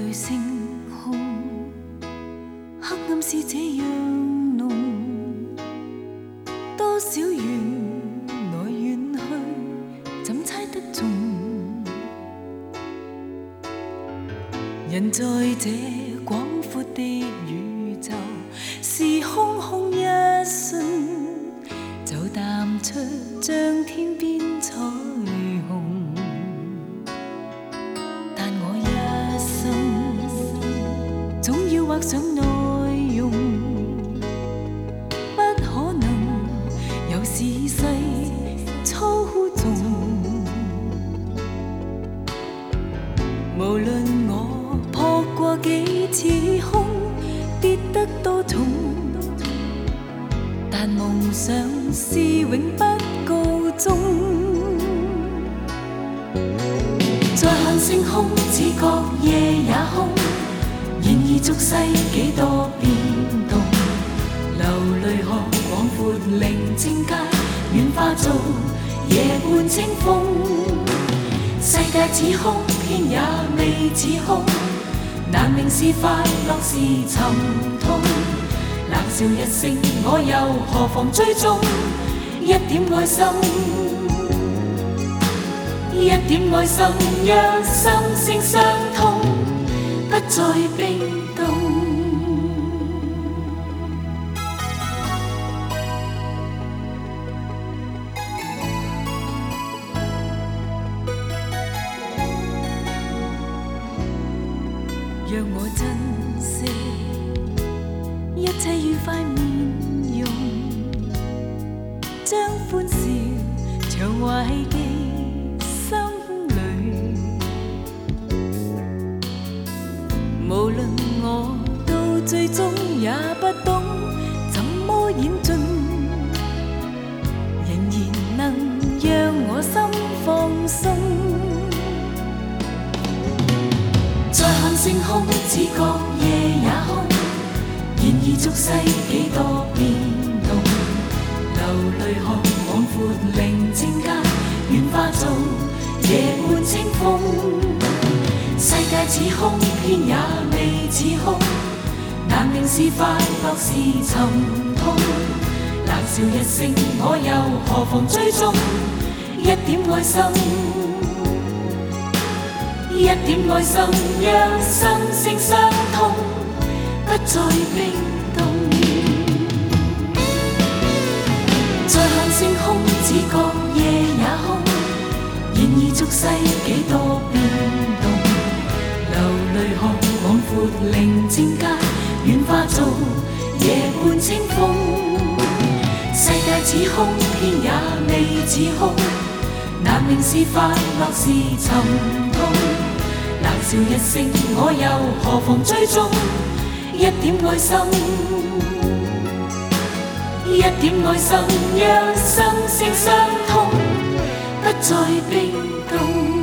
淚星空，黑暗是這樣濃，多少遠來遠去，怎猜得中？人在這廣闊的宇宙，是空空一瞬，就淡出像天邊彩虹。但我一生總要畫上內容，不可能有時勢操縱。無論我撲過幾次空，跌得多重，但夢想是永不告終。再看星空，只覺夜也空，然而俗世幾多變動，流淚看廣闊寧靜街，軟化做夜半清風。世界似空，偏也未似空，難明是快樂是沉痛。冷笑一聲，我又何妨追蹤一點愛心，一點愛心，讓心聲相通，不再冰凍。讓我珍惜一切愉快面容，將歡笑常懷記心裏。無論我到最終也不懂怎麼演進，仍然能讓我心放鬆。再看星空，只覺夜也空，然而俗世幾多變動，流淚看廣闊寧靜街，軟化做夜半清風。世界似空，偏也未似空，難明是快樂是沉痛。冷笑一聲，我又何妨追蹤一點愛心，一點愛心，讓心聲相通，不再冰凍。再看星空，只覺夜也空，然而俗世幾多變動，流淚看廣闊寧靜街，軟化做夜半清風。世界似空，偏也未似空，難明是快樂是沉痛。冷笑一聲，我又何妨追蹤一點愛心，一點愛心，讓心聲相通，不再冰凍。